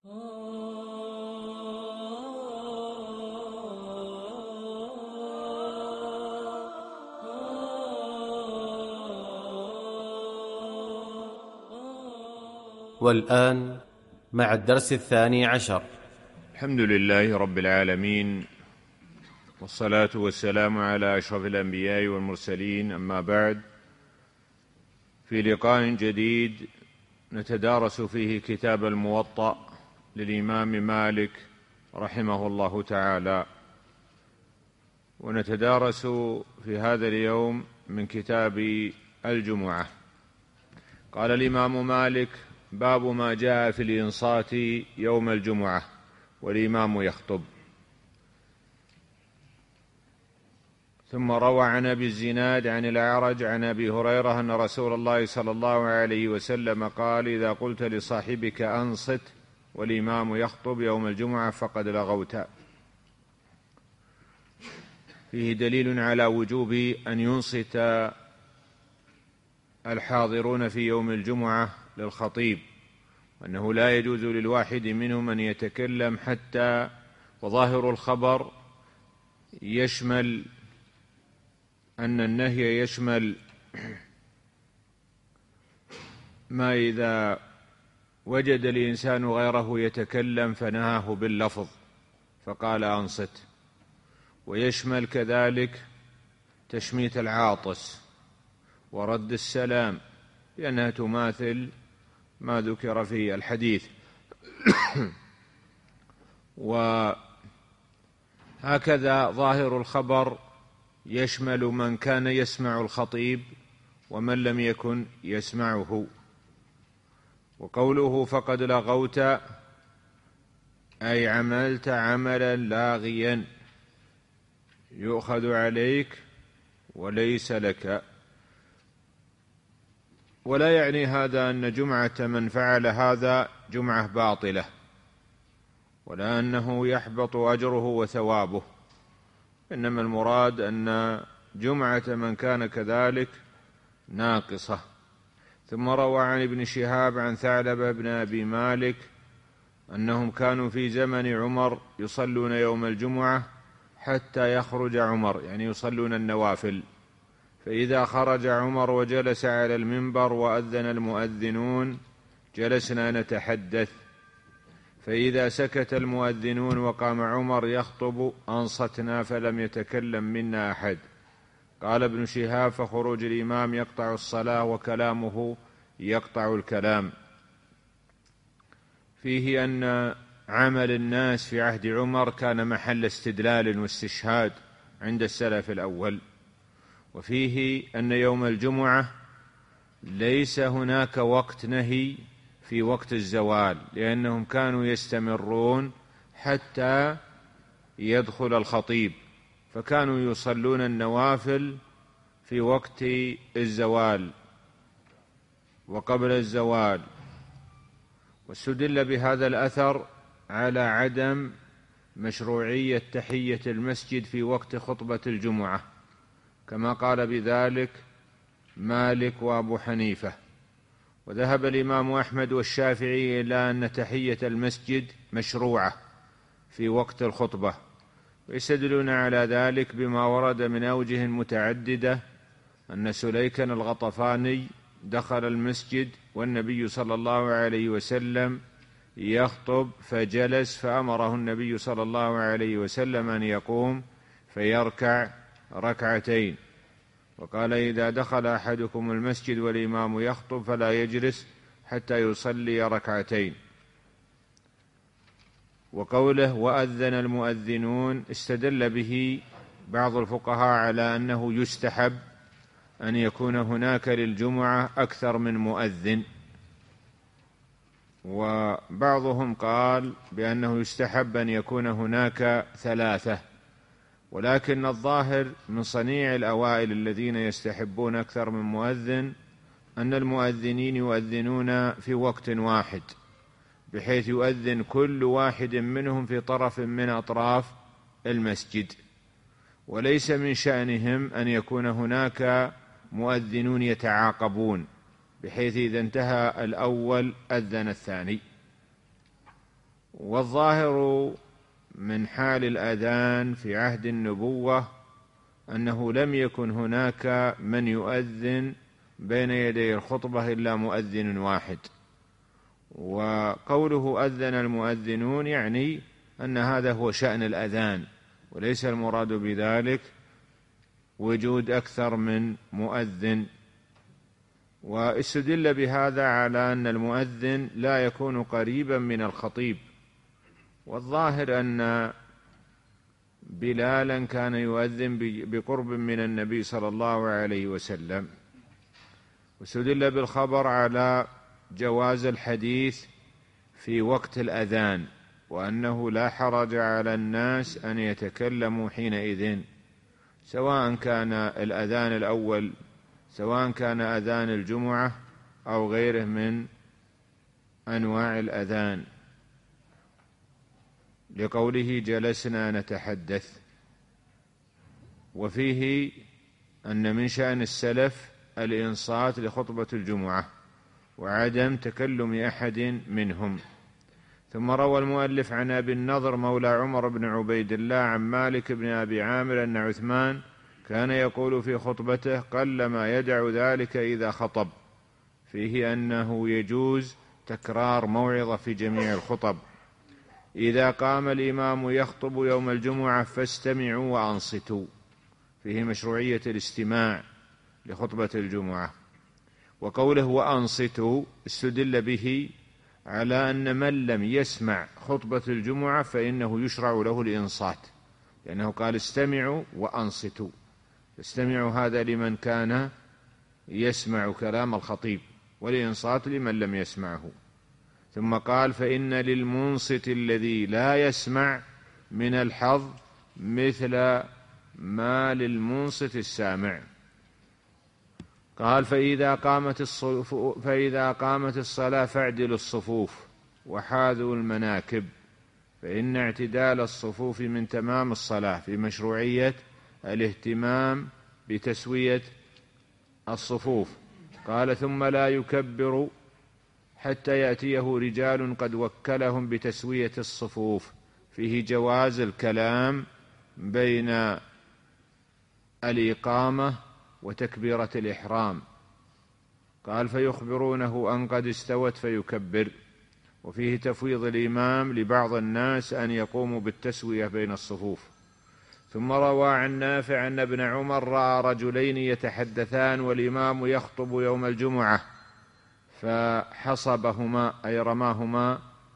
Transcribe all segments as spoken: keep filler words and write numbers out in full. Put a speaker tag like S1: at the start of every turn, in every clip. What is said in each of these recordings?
S1: والآن مع الدرس الثاني عشر.
S2: الحمد لله رب العالمين، والصلاة والسلام على أشرف الأنبياء والمرسلين، أما بعد، في لقاء جديد نتدارس فيه كتاب الموطأ للإمام مالك رحمه الله تعالى، ونتدارس في هذا اليوم من كتاب الجمعة. قال الإمام مالك: باب ما جاء في الإنصات يوم الجمعة والإمام يخطب. ثم روى عن أبي الزناد عن الأعرج عن أبي هريرة أن رسول الله صلى الله عليه وسلم قال: إذا قلت لصاحبك أنصت والإمام يخطب يوم الجمعة فقد لغوت. فيه دليل على وجوب أن ينصت الحاضرون في يوم الجمعة للخطيب، وأنه لا يجوز للواحد منهم أن يتكلم حتى، وظاهر الخبر يشمل أن النهي يشمل ما إذا وجد الإنسان غيره يتكلم فنهاه باللفظ فقال أنصت، ويشمل كذلك تشميت العاطس ورد السلام، لأنها تماثل ما ذكر في الحديث. وهكذا ظاهر الخبر يشمل من كان يسمع الخطيب ومن لم يكن يسمعه. وقوله فقد لغوت أي عملت عملا لاغيا يؤخذ عليك وليس لك. ولا يعني هذا أن جمعة من فعل هذا جمعة باطلة، ولا أنه يحبط أجره وثوابه، إنما المراد أن جمعة من كان كذلك ناقصة. ثم روى عن ابن شهاب عن ثعلبة بن أبي مالك أنهم كانوا في زمن عمر يصلون يوم الجمعة حتى يخرج عمر، يعني يصلون النوافل، فإذا خرج عمر وجلس على المنبر وأذن المؤذنون جلسنا نتحدث، فإذا سكت المؤذنون وقام عمر يخطب أنصتنا فلم يتكلم منا أحد. قال ابن شهاب: فخروج الإمام يقطع الصلاة وكلامه يقطع الكلام. فيه أن عمل الناس في عهد عمر كان محل استدلال واستشهاد عند السلف الأول. وفيه أن يوم الجمعة ليس هناك وقت نهي في وقت الزوال، لأنهم كانوا يستمرون حتى يدخل الخطيب، فكانوا يصلون النوافل في وقت الزوال وقبل الزوال. واستدل بهذا الأثر على عدم مشروعية تحية المسجد في وقت خطبة الجمعة، كما قال بذلك مالك وأبو حنيفة. وذهب الإمام أحمد والشافعي إلى أن تحية المسجد مشروعة في وقت الخطبة، ويستدلون على ذلك بما ورد من أوجه متعددة، أن سليكا الغطفاني دخل المسجد والنبي صلى الله عليه وسلم يخطب فجلس، فأمره النبي صلى الله عليه وسلم أن يقوم فيركع ركعتين، وقال: إذا دخل أحدكم المسجد والإمام يخطب فلا يجلس حتى يصلي ركعتين. وقوله وأذن المؤذنون استدل به بعض الفقهاء على أنه يستحب أن يكون هناك للجمعة أكثر من مؤذن، وبعضهم قال بأنه يستحب أن يكون هناك ثلاثة. ولكن الظاهر من صنيع الأوائل الذين يستحبون أكثر من مؤذن أن المؤذنين يؤذنون في وقت واحد، بحيث يؤذن كل واحد منهم في طرف من أطراف المسجد، وليس من شأنهم أن يكون هناك مؤذنون يتعاقبون، بحيث إذا انتهى الأول أذن الثاني. والظاهر من حال الأذان في عهد النبوة أنه لم يكن هناك من يؤذن بين يدي الخطبة إلا مؤذن واحد، وقوله أذن المؤذنون يعني أن هذا هو شأن الأذان، وليس المراد بذلك وجود أكثر من مؤذن. واستدل بهذا على أن المؤذن لا يكون قريبا من الخطيب، والظاهر أن بلالا كان يؤذن بقرب من النبي صلى الله عليه وسلم. واستدل بالخبر على جواز الحديث في وقت الأذان، وأنه لا حرج على الناس أن يتكلموا حينئذ، سواء كان الأذان الأول سواء كان أذان الجمعة أو غيره من أنواع الأذان، لقوله جلسنا نتحدث. وفيه أن من شأن السلف الإنصات لخطبة الجمعة وعدم تكلم أحد منهم. ثم روى المؤلف عن أبي النضر مولى عمر بن عبيد الله عن مالك بن أبي عامر أن عثمان كان يقول في خطبته قلما يدع ذلك إذا خطب، فيه أنه يجوز تكرار موعظة في جميع الخطب. إذا قام الإمام يخطب يوم الجمعة فاستمعوا وأنصتوا، فيه مشروعية الاستماع لخطبة الجمعة. وقوله وأنصتوا استدل به على أن من لم يسمع خطبة الجمعة فإنه يشرع له الإنصات، لأنه قال استمعوا وأنصتوا، استمعوا هذا لمن كان يسمع كلام الخطيب، والإنصات لمن لم يسمعه. ثم قال فإن للمنصت الذي لا يسمع من الحظ مثل ما للمنصت السامع. قال فإذا قامت الصفوف فإذا قامت الصلاة فاعدلوا الصفوف وحاذوا المناكب، فإن اعتدال الصفوف من تمام الصلاة، في مشروعية الاهتمام بتسوية الصفوف. قال ثم لا يكبر حتى يأتيه رجال قد وكلهم بتسوية الصفوف، فيه جواز الكلام بين الإقامة وتكبيرة الإحرام. قال فيخبرونه أن قد استوت فيكبر. وفيه تفويض الإمام لبعض الناس أن يقوموا بالتسوية بين الصفوف. ثم روى عن نافع أن ابن عمر رأى رجلين يتحدثان والإمام يخطب يوم الجمعة فحصبهما، أي رماهما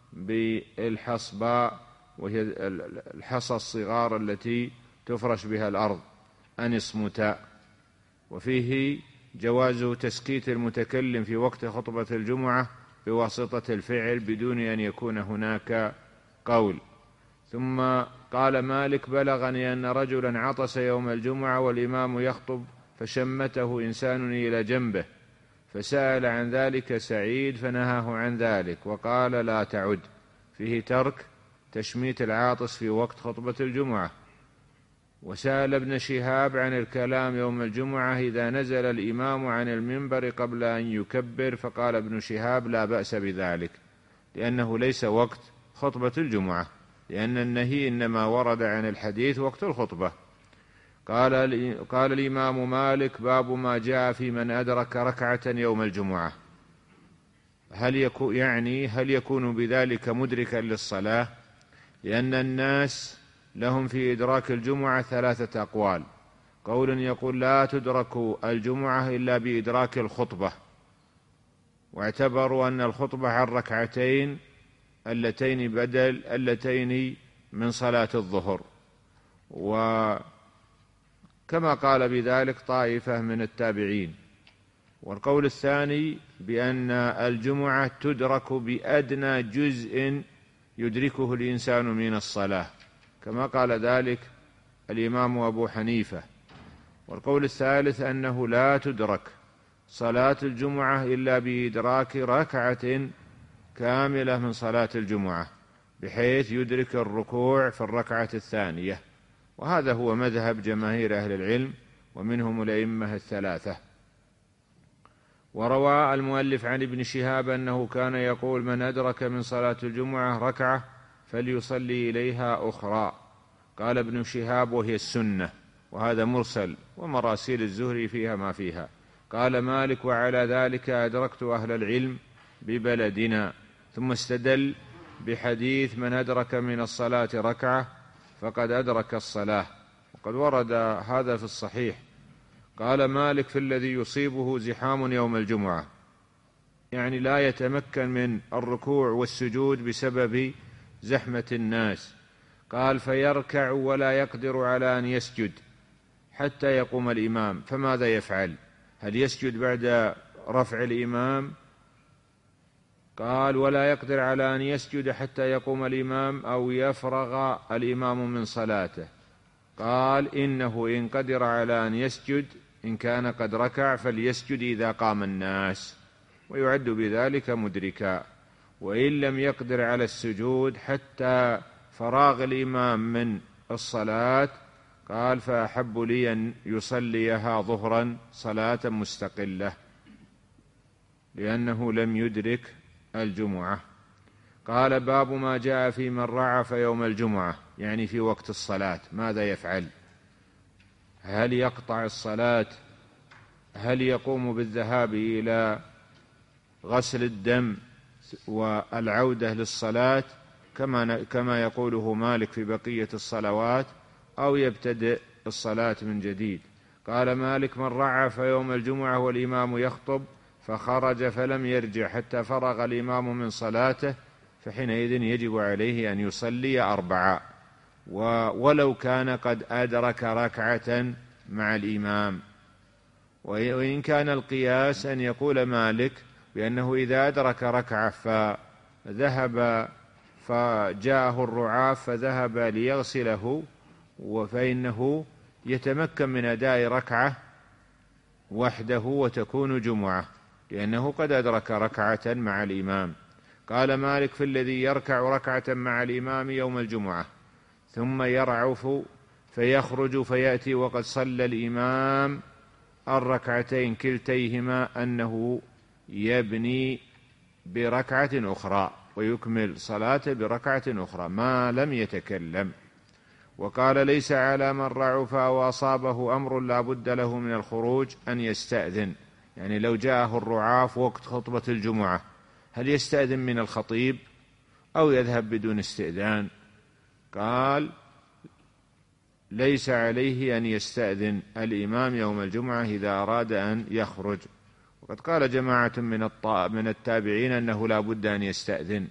S2: بالحصباء، وهي الحصى الصغار التي تفرش بها الأرض، أن اصمتا. وفيه جواز تسكيت المتكلم في وقت خطبة الجمعة بواسطة الفعل بدون أن يكون هناك قول. ثم قال مالك بلغني أن رجلا عطس يوم الجمعة والإمام يخطب فشمته إنسان إلى جنبه، فسأل عن ذلك سعيد فنهاه عن ذلك وقال لا تعد، فيه ترك تشميت العاطس في وقت خطبة الجمعة. وسأل ابن شهاب عن الكلام يوم الجمعة إذا نزل الإمام عن المنبر قبل أن يكبر، فقال ابن شهاب لا بأس بذلك، لأنه ليس وقت خطبة الجمعة، لأن النهي إنما ورد عن الحديث وقت الخطبة. قال قال الإمام مالك باب ما جاء في من أدرك ركعة يوم الجمعة، هل يكون يعني هل يكون بذلك مدركا للصلاة؟ لأن الناس لهم في إدراك الجمعة ثلاثة أقوال. قول يقول لا تدرك الجمعة إلا بإدراك الخطبة، واعتبروا أن الخطبة عن ركعتين اللتين بدل اللتين من صلاة الظهر، وكما قال بذلك طائفة من التابعين. والقول الثاني بأن الجمعة تدرك بأدنى جزء يدركه الإنسان من الصلاة، كما قال ذلك الإمام أبو حنيفة. والقول الثالث أنه لا تدرك صلاة الجمعة إلا بإدراك ركعة كاملة من صلاة الجمعة، بحيث يدرك الركوع في الركعة الثانية، وهذا هو مذهب جماهير أهل العلم ومنهم الأئمة الثلاثة. وروى المؤلف عن ابن شهاب أنه كان يقول من أدرك من صلاة الجمعة ركعة فليصلي إليها أخرى. قال ابن شهاب: وهي السنة. وهذا مرسل، ومراسيل الزهري فيها ما فيها. قال مالك: وعلى ذلك أدركت أهل العلم ببلدنا. ثم استدل بحديث: من أدرك من الصلاة ركعة فقد أدرك الصلاة، وقد ورد هذا في الصحيح. قال مالك: في الذي يصيبه زحام يوم الجمعة، يعني لا يتمكن من الركوع والسجود بسبب زحمة الناس. قال: فيركع ولا يقدر على أن يسجد حتى يقوم الإمام، فماذا يفعل؟ هل يسجد بعد رفع الإمام؟ قال: ولا يقدر على أن يسجد حتى يقوم الإمام أو يفرغ الإمام من صلاته. قال: إنه إن قدر على أن يسجد، إن كان قد ركع فليسجد إذا قام الناس، ويعد بذلك مدركا. وإن لم يقدر على السجود حتى فراغ الإمام من الصلاة، قال: فأحب لي أن يصليها ظهرا صلاة مستقلة، لأنه لم يدرك الجمعة. قال: باب ما جاء في من رعف يوم الجمعة، يعني في وقت الصلاة ماذا يفعل؟ هل يقطع الصلاة؟ هل يقوم بالذهاب إلى غسل الدم والعودة للصلاة كما كما يقوله مالك في بقية الصلوات، أو يبتدئ الصلاة من جديد؟ قال مالك: من رعف يوم الجمعة والإمام يخطب فخرج فلم يرجع حتى فرغ الإمام من صلاته، فحينئذ يجب عليه أن يصلي أربعة، ولو كان قد أدرك ركعة مع الإمام. وإن كان القياس أن يقول مالك بأنه إذا أدرك ركعة فذهب فجاءه الرعاف فذهب ليغسله، فإنه يتمكن من أداء ركعة وحده وتكون جمعة، لأنه قد أدرك ركعة مع الإمام. قال مالك: في الذي يركع ركعة مع الإمام يوم الجمعة ثم يرعف فيخرج فيأتي وقد صلى الإمام الركعتين كلتيهما، أنه يبني بركعة أخرى ويكمل صلاته بركعة أخرى ما لم يتكلم. وقال: ليس على من رعف وأصابه أمر لا بد له من الخروج أن يستأذن، يعني لو جاءه الرعاف وقت خطبة الجمعة هل يستأذن من الخطيب أو يذهب بدون استئذان؟ قال: ليس عليه أن يستأذن الإمام يوم الجمعة إذا أراد أن يخرج. وقد قال جماعة من من التابعين أنه لا بد أن يستأذن.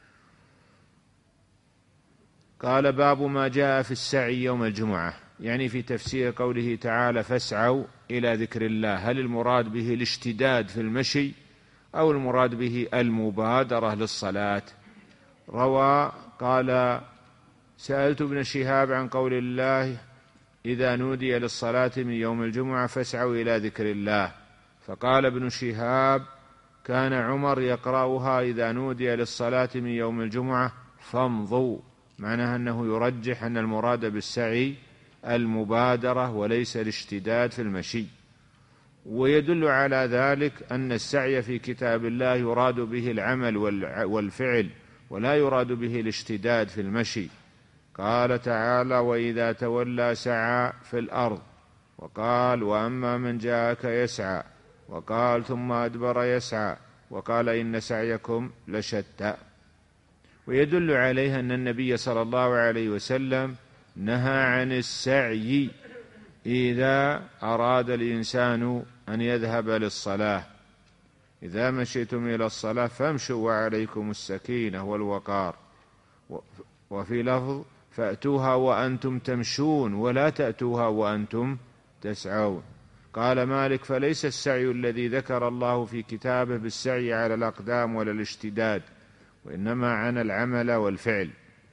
S2: قال: باب ما جاء في السعي يوم الجمعة، يعني في تفسير قوله تعالى: فاسعوا إلى ذكر الله، هل المراد به الاشتداد في المشي أو المراد به المبادرة للصلاة؟ روى قال: سألت ابن شهاب عن قول الله: إذا نودي للصلاة من يوم الجمعة فاسعوا إلى ذكر الله، فقال ابن شهاب: كان عمر يقرأها إذا نودي للصلاة من يوم الجمعة فامضوا، معناها أنه يرجح أن المراد بالسعي المبادرة وليس الاشتداد في المشي. ويدل على ذلك أن السعي في كتاب الله يراد به العمل والفعل، ولا يراد به الاشتداد في المشي. قال تعالى: وإذا تولى سعى في الأرض، وقال: وأما من جاءك يسعى، وقال: ثم أدبر يسعى، وقال: إن سعيكم لشتى. ويدل عليه أن النبي صلى الله عليه وسلم نهى عن السعي إذا أراد الإنسان أن يذهب للصلاة: إذا مشيتم إلى الصلاة فامشوا وعليكم السكينة والوقار. وفي لفظ: فأتوها وأنتم تمشون ولا تأتوها وأنتم تسعون. قال مالك: فليس السعي الذي ذكر الله في كتابه بالسعي على الأقدام ولا الاشتداد، وإنما عن العمل والفعل.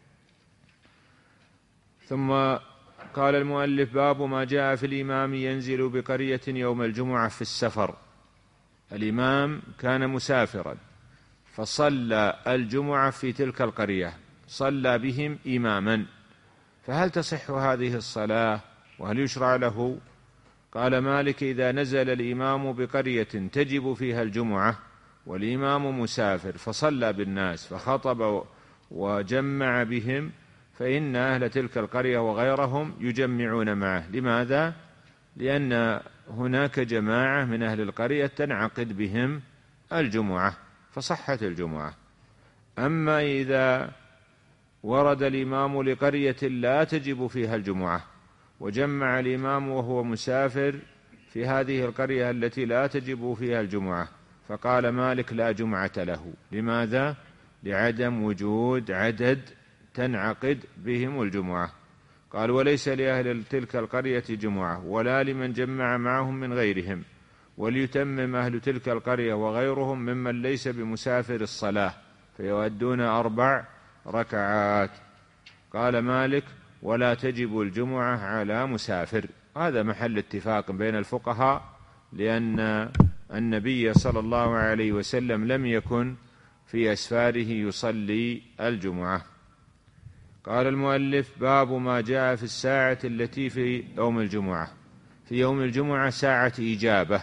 S2: ثم قال المؤلف: باب ما جاء في الإمام ينزل بقرية يوم الجمعة في السفر. الإمام كان مسافرا فصلى الجمعة في تلك القرية، صلى بهم إماما، فهل تصح هذه الصلاة وهل يشرع له؟ قال مالك: إذا نزل الإمام بقرية تجب فيها الجمعة والإمام مسافر فصلى بالناس فخطب وجمع بهم فإن أهل تلك القرية وغيرهم يجمعون معه. لماذا؟ لأن هناك جماعة من أهل القرية تنعقد بهم الجمعة فصحت الجمعة. أما إذا ورد الإمام لقرية لا تجب فيها الجمعة وجمع الإمام وهو مسافر في هذه القرية التي لا تجب فيها الجمعة، فقال مالك لا جمعة له. لماذا؟ لعدم وجود عدد تنعقد بهم الجمعة. قال وليس لأهل تلك القرية جمعة ولا لمن جمع معهم من غيرهم، وليتمم أهل تلك القرية وغيرهم ممن ليس بمسافر الصلاة فيؤدون أربع ركعات. قال مالك ولا تجب الجمعة على مسافر. هذا محل اتفاق بين الفقهاء، لأن النبي صلى الله عليه وسلم لم يكن في أسفاره يصلي الجمعة. قال المؤلف باب ما جاء في الساعة التي في يوم الجمعة. في يوم الجمعة ساعة إجابة.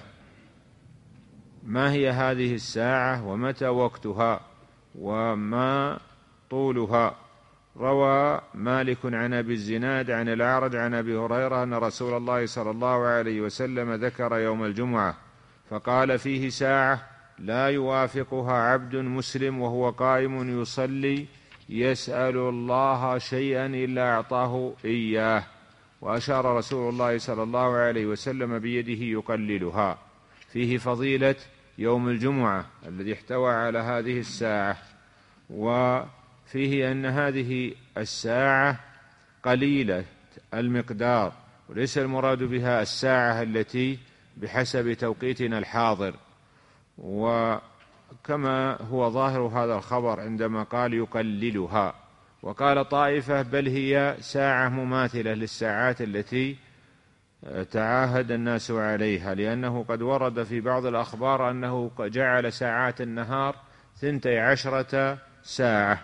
S2: ما هي هذه الساعة ومتى وقتها وما طولها؟ روى مالك عن أبي الزناد عن الأعرج عن أبي هريرة أن رسول الله صلى الله عليه وسلم ذكر يوم الجمعة فقال فيه ساعة لا يوافقها عبد مسلم وهو قائم يصلي يسأل الله شيئا إلا أعطاه إياه، وأشار رسول الله صلى الله عليه وسلم بيده يقللها. فيه فضيلة يوم الجمعة الذي احتوى على هذه الساعة، وفيه أن هذه الساعة قليلة المقدار، وليس المراد بها الساعة التي بحسب توقيتنا الحاضر، وكما هو ظاهر هذا الخبر عندما قال يقللها. وقال طائفة بل هي ساعة مماثلة للساعات التي تعاهد الناس عليها، لأنه قد ورد في بعض الأخبار أنه جعل ساعات النهار ثنتي عشرة ساعة.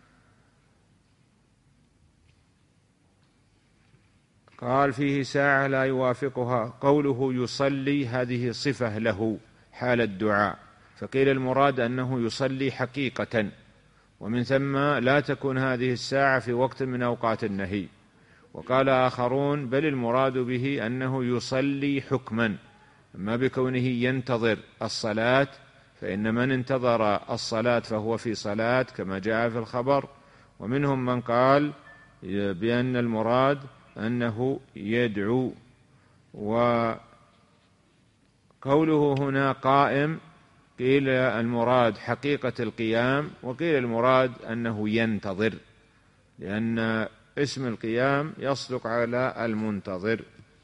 S2: قال فيه ساعة لا يوافقها. قوله يصلي هذه صفة له حال الدعاء، فقيل المراد أنه يصلي حقيقة، ومن ثم لا تكون هذه الساعة في وقت من أوقات النهي. وقال آخرون بل المراد به أنه يصلي حكما، أما بكونه ينتظر الصلاة فإن من انتظر الصلاة فهو في صلاة كما جاء في الخبر. ومنهم من قال بأن المراد أنه يدعو. وقوله هنا قائم قيل المراد حقيقة القيام، وقيل المراد أنه ينتظر، لأن اسم القيام يصدق على المنتظر.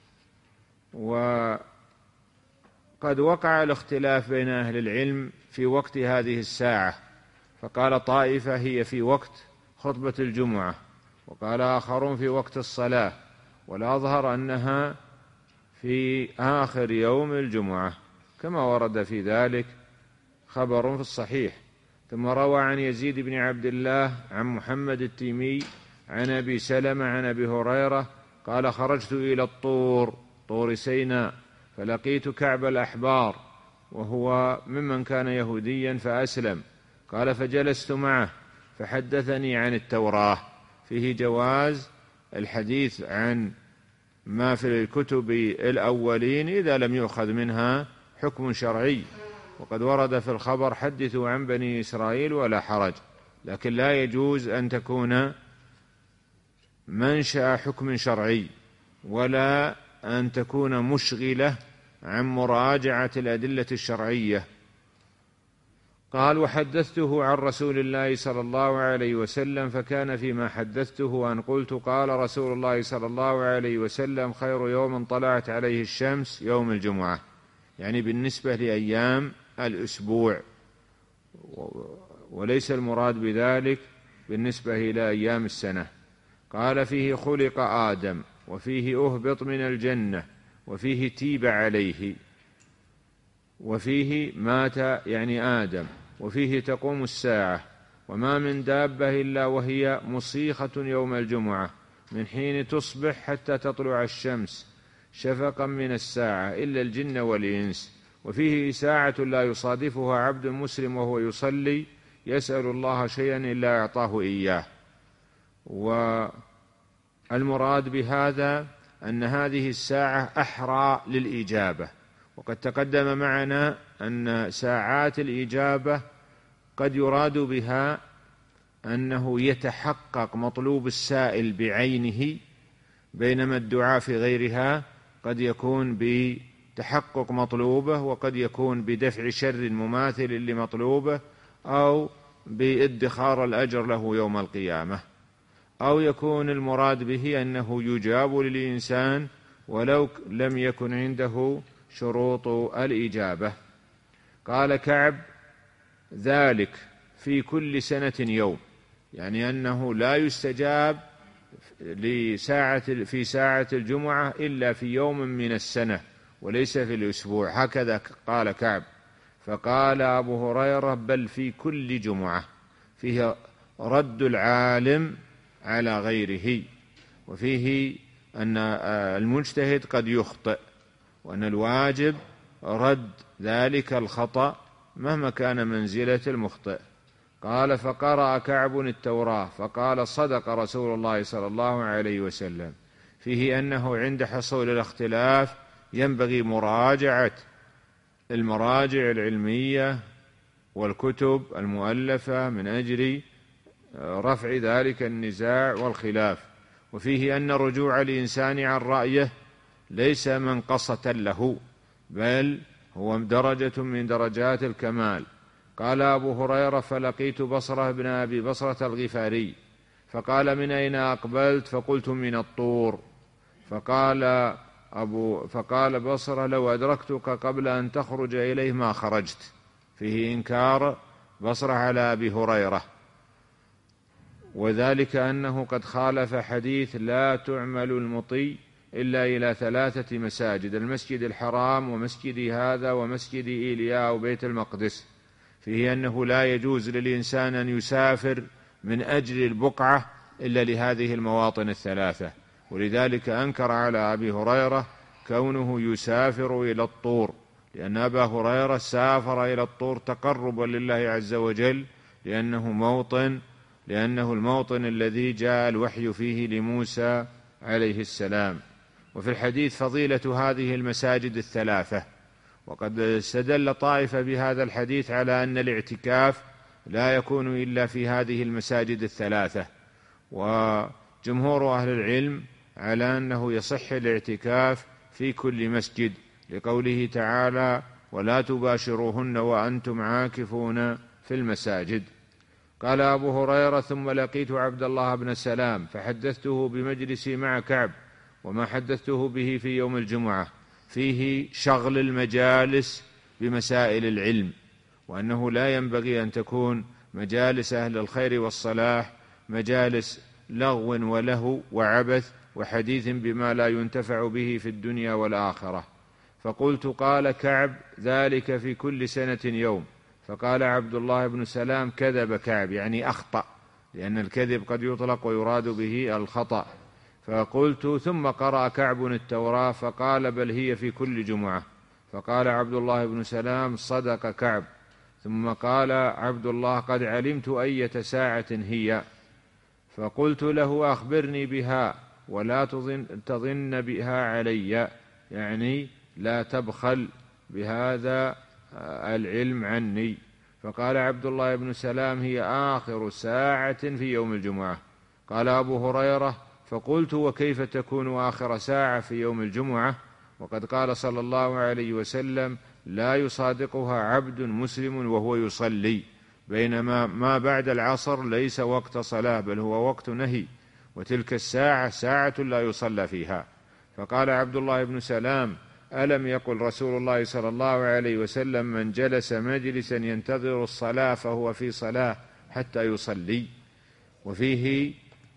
S2: وقد وقع الاختلاف بين أهل العلم في وقت هذه الساعة، فقال طائفة هي في وقت خطبة الجمعة، وقال آخرون في وقت الصلاة، والأظهر أنها في آخر يوم الجمعة كما ورد في ذلك خبر في الصحيح. ثم روى عن يزيد بن عبد الله عن محمد التيمي عن أبي سلمة عن أبي هريرة قال خرجت إلى الطور طور سيناء فلقيت كعب الأحبار وهو ممن كان يهوديا فأسلم. قال فجلست معه فحدثني عن التوراة. فيه جواز الحديث عن ما في الكتب الأولين إذا لم يؤخذ منها حكم شرعي، وقد ورد في الخبر حدثوا عن بني إسرائيل ولا حرج، لكن لا يجوز أن تكون منشأ حكم شرعي ولا أن تكون مشغلة عن مراجعة الأدلة الشرعية. قال وحدثته عن رسول الله صلى الله عليه وسلم فكان فيما حدثته أن قلت قال رسول الله صلى الله عليه وسلم خير يوم طلعت عليه الشمس يوم الجمعة، يعني بالنسبة لأيام الأسبوع، وليس المراد بذلك بالنسبة إلى أيام السنة. قال فيه خلق آدم وفيه أهبط من الجنة وفيه تيب عليه وفيه مات يعني آدم وفيه تقوم الساعة وما من دابة إلا وهي مصيخة يوم الجمعة من حين تصبح حتى تطلع الشمس شفقا من الساعة إلا الجن والإنس. وفيه ساعة لا يصادفها عبد مسلم وهو يصلي يسأل الله شيئا إلا أعطاه إياه. والمراد بهذا أن هذه الساعة أحرى للإجابة، وقد تقدم معنا أن ساعات الإجابة قد يراد بها أنه يتحقق مطلوب السائل بعينه، بينما الدعاء في غيرها قد يكون بتحقق مطلوبه، وقد يكون بدفع شر مماثل لمطلوبه، أو بادخار الأجر له يوم القيامة، أو يكون المراد به أنه يجاب للإنسان ولو لم يكن عنده شروط الإجابة. قال كعب: ذلك في كل سنة يوم، يعني أنه لا يستجاب لساعة في ساعة الجمعة إلا في يوم من السنة وليس في الأسبوع، هكذا قال كعب. فقال أبو هريرة: بل في كل جمعة، فيه رد العالم على غيره، وفيه أن المجتهد قد يخطئ، وأن الواجب رد ذلك الخطأ مهما كان منزلة المخطئ. قال: فقرأ كعب التوراة فقال: صدق رسول الله صلى الله عليه وسلم. فيه أنه عند حصول الاختلاف ينبغي مراجعة المراجع العلمية والكتب المؤلفة من أجل رفع ذلك النزاع والخلاف. وفيه أن رجوع الإنسان عن رأيه ليس منقصة له، بل هو درجة من درجات الكمال. قال أبو هريرة: فلقيت بصرة بن أبي بصرة الغفاري فقال: من أين أقبلت؟ فقلت: من الطور. فقال أبو فقال بصرة: لو أدركتك قبل أن تخرج إليه ما خرجت. فيه إنكار بصرة على أبي هريرة، وذلك أنه قد خالف حديث: لا تعمل المطي إلا إلى ثلاثة مساجد: المسجد الحرام، ومسجد هذا، ومسجد إيليا وبيت المقدس. فيه أنه لا يجوز للإنسان أن يسافر من أجل البقعة إلا لهذه المواطن الثلاثة، ولذلك أنكر على أبي هريرة كونه يسافر إلى الطور، لأن أبا هريرة سافر إلى الطور تقربا لله عز وجل، لأنه موطن لأنه الموطن الذي جاء الوحي فيه لموسى عليه السلام. وفي الحديث فضيلة هذه المساجد الثلاثة، وقد استدل طائفة بهذا الحديث على أن الاعتكاف لا يكون إلا في هذه المساجد الثلاثة، وجمهور أهل العلم على أنه يصح الاعتكاف في كل مسجد، لقوله تعالى: ولا تباشروهن وأنتم عاكفون في المساجد. قال أبو هريرة: ثم لقيت عبد الله بن سلام فحدثته بمجلسي مع كعب وما حدثته به في يوم الجمعة، فيه شغل المجالس بمسائل العلم، وأنه لا ينبغي أن تكون مجالس أهل الخير والصلاح مجالس لغو ولهو وعبث وحديث بما لا ينتفع به في الدنيا والآخرة. فقلت: قال كعب: ذلك في كل سنة يوم. فقال عبد الله بن سلام: كذب كعب، يعني أخطأ، لأن الكذب قد يطلق ويراد به الخطأ. فقلت: ثم قرأ كعب التوراة فقال: بل هي في كل جمعة. فقال عبد الله بن سلام: صدق كعب. ثم قال عبد الله: قد علمت أية ساعة هي. فقلت له: أخبرني بها ولا تظن, تظن بها علي، يعني لا تبخل بهذا العلم عني. فقال عبد الله بن سلام: هي آخر ساعة في يوم الجمعة. قال أبو هريرة: فقلت: وكيف تكون آخر ساعة في يوم الجمعة وقد قال صلى الله عليه وسلم: لا يصادقها عبد مسلم وهو يصلي، بينما ما بعد العصر ليس وقت صلاة بل هو وقت نهي، وتلك الساعة ساعة لا يصلى فيها. فقال عبد الله بن سلام: ألم يقل رسول الله صلى الله عليه وسلم: من جلس مجلسا ينتظر الصلاة فهو في صلاة حتى يصلي. وفيه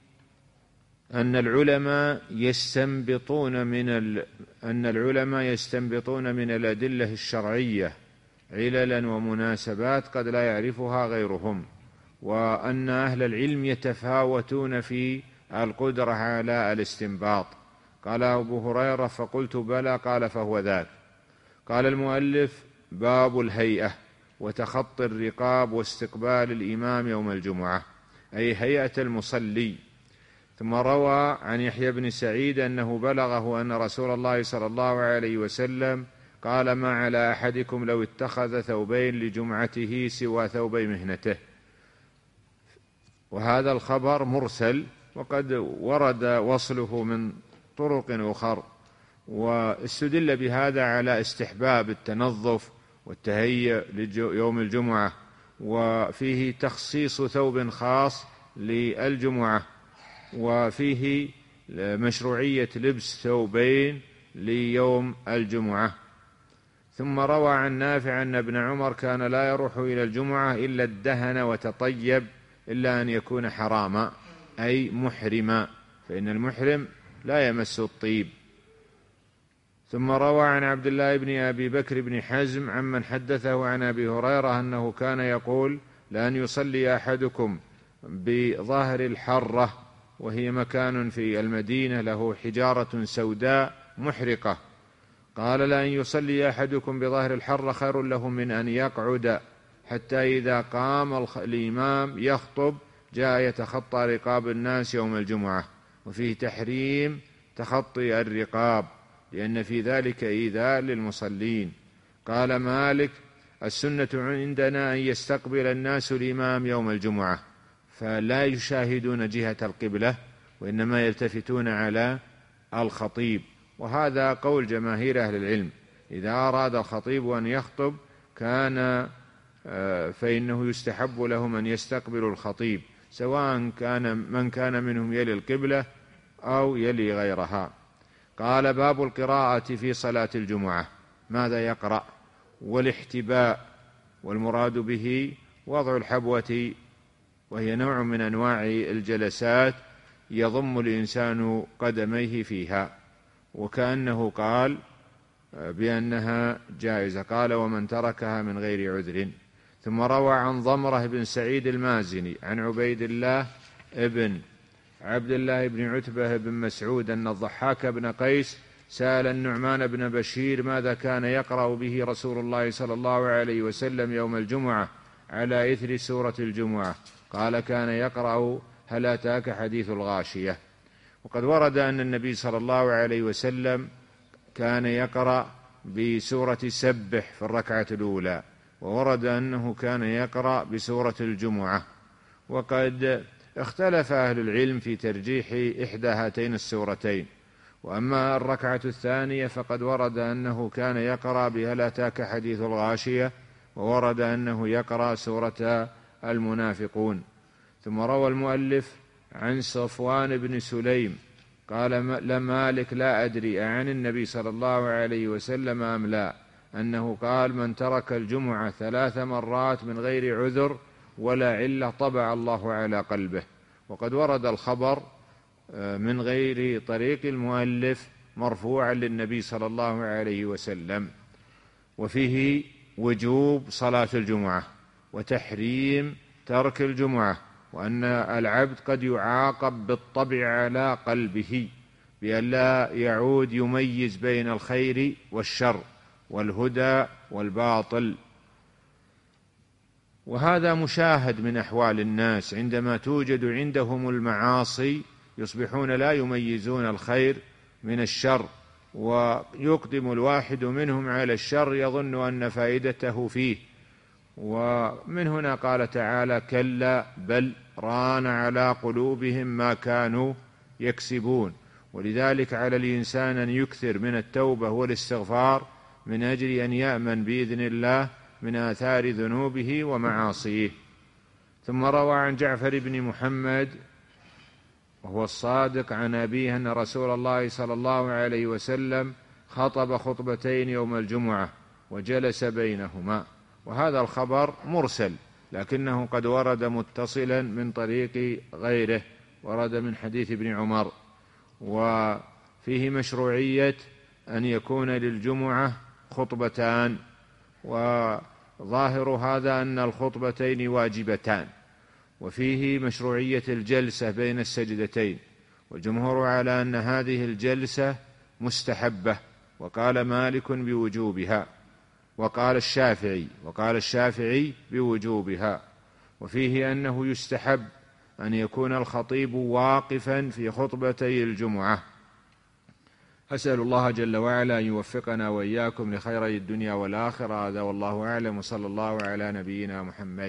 S2: أن العلماء يستنبطون من ال... أن العلماء يستنبطون من الأدلة الشرعية عللا ومناسبات قد لا يعرفها غيرهم، وأن أهل العلم يتفاوتون في القدرة على الاستنباط. قال أبو هريرة: فقلت: بلى. قال: فهو ذاك. قال المؤلف: باب الهيئة. وتخطي الرقاب واستقبال الإمام يوم الجمعة، أي هيئة المصلي. ثم روى عن يحيى بن سعيد أنه بلغه أن رسول الله صلى الله عليه وسلم قال: ما على أحدكم لو اتخذ ثوبين لجمعته سوى ثوبي مهنته. وهذا الخبر مرسل، وقد ورد وصله من طرق أخر، واستدل بهذا على استحباب التنظف والتهيئ ليوم الجمعة، وفيه تخصيص ثوب خاص للجمعة، وفيه مشروعية لبس ثوبين ليوم الجمعة. ثم روى عن نافع أن ابن عمر كان لا يروح إلى الجمعة إلا ادهن وتطيب، إلا أن يكون حراما أي محرما، فإن المحرم لا يمس الطيب. ثم روى عن عبد الله بن أبي بكر بن حزم عمن حدثه عن أبي هريرة أنه كان يقول: لأن يصلي أحدكم بظهر الحرة، وهي مكان في المدينة له حجارة سوداء محرقة، قال: لأن يصلي أحدكم بظهر الحرة خير له من أن يقعد حتى إذا قام الإمام يخطب جاء يتخطى رقاب الناس يوم الجمعة. وفيه تحريم تخطي الرقاب، لأن في ذلك إيذاء للمصلين. قال مالك: السنة عندنا أن يستقبل الناس الإمام يوم الجمعة، فلا يشاهدون جهة القبلة، وإنما يلتفتون على الخطيب. وهذا قول جماهير أهل العلم، إذا أراد الخطيب أن يخطب كان فإنه يستحب لهم أن يستقبلوا الخطيب، سواء كان من كان منهم يلي القبلة أو يلي غيرها. قال: باب القراءة في صلاة الجمعة، ماذا يقرأ؟ والاحتباء، والمراد به وضع الحبوة، وهي نوع من أنواع الجلسات يضم الإنسان قدميه فيها، وكأنه قال بأنها جائزة، قال: ومن تركها من غير عذر. ثم روى عن ضمرة بن سعيد المازني عن عبيد الله ابن عبد الله بن عتبة بن مسعود أن الضحاك بن قيس سأل النعمان بن بشير ماذا كان يقرأ به رسول الله صلى الله عليه وسلم يوم الجمعة على إثر سورة الجمعة، قال: كان يقرأ هل أتاك حديث الغاشية. وقد ورد أن النبي صلى الله عليه وسلم كان يقرأ بسورة سبح في الركعة الأولى، وورد أنه كان يقرأ بسورة الجمعة. وقد اختلف أهل العلم في ترجيح إحدى هاتين السورتين، وأما الركعة الثانية فقد ورد أنه كان يقرأ بهل أتاك حديث الغاشية، وورد أنه يقرأ سورة المنافقون. ثم روى المؤلف عن صفوان بن سليم قال: لمالك لا أدري عن النبي صلى الله عليه وسلم أم لا، أنه قال: من ترك الجمعة ثلاث مرات من غير عذر ولا علة طبع الله على قلبه. وقد ورد الخبر من غير طريق المؤلف مرفوعا للنبي صلى الله عليه وسلم، وفيه وجوب صلاة الجمعة وتحريم ترك الجمعة، وأن العبد قد يعاقب بالطبع على قلبه بأن لا يعود يميز بين الخير والشر والهدى والباطل. وهذا مشاهد من أحوال الناس، عندما توجد عندهم المعاصي يصبحون لا يميزون الخير من الشر، ويقدم الواحد منهم على الشر يظن أن فائدته فيه. ومن هنا قال تعالى: كلا بل ران على قلوبهم ما كانوا يكسبون. ولذلك على الإنسان أن يكثر من التوبة والاستغفار من أجل أن يأمن بإذن الله من آثار ذنوبه ومعاصيه. ثم روى عن جعفر بن محمد وهو الصادق عن أبيه أن رسول الله صلى الله عليه وسلم خطب خطبتين يوم الجمعة وجلس بينهما. وهذا الخبر مرسل، لكنه قد ورد متصلا من طريق غيره، ورد من حديث ابن عمر. وفيه مشروعية أن يكون للجمعة خطبتان، وظاهر هذا أن الخطبتين واجبتان. وفيه مشروعية الجلسة بين السجدتين، والجمهور على أن هذه الجلسة مستحبة، وقال مالك بوجوبها. وقال الشافعي وقال الشافعي بوجوبها. وفيه أنه يستحب أن يكون الخطيب واقفا في خطبتي الجمعة. أسأل الله جل وعلا أن يوفقنا وإياكم لخيري الدنيا والآخرة. هذا والله أعلم، وصلى الله على نبينا محمد.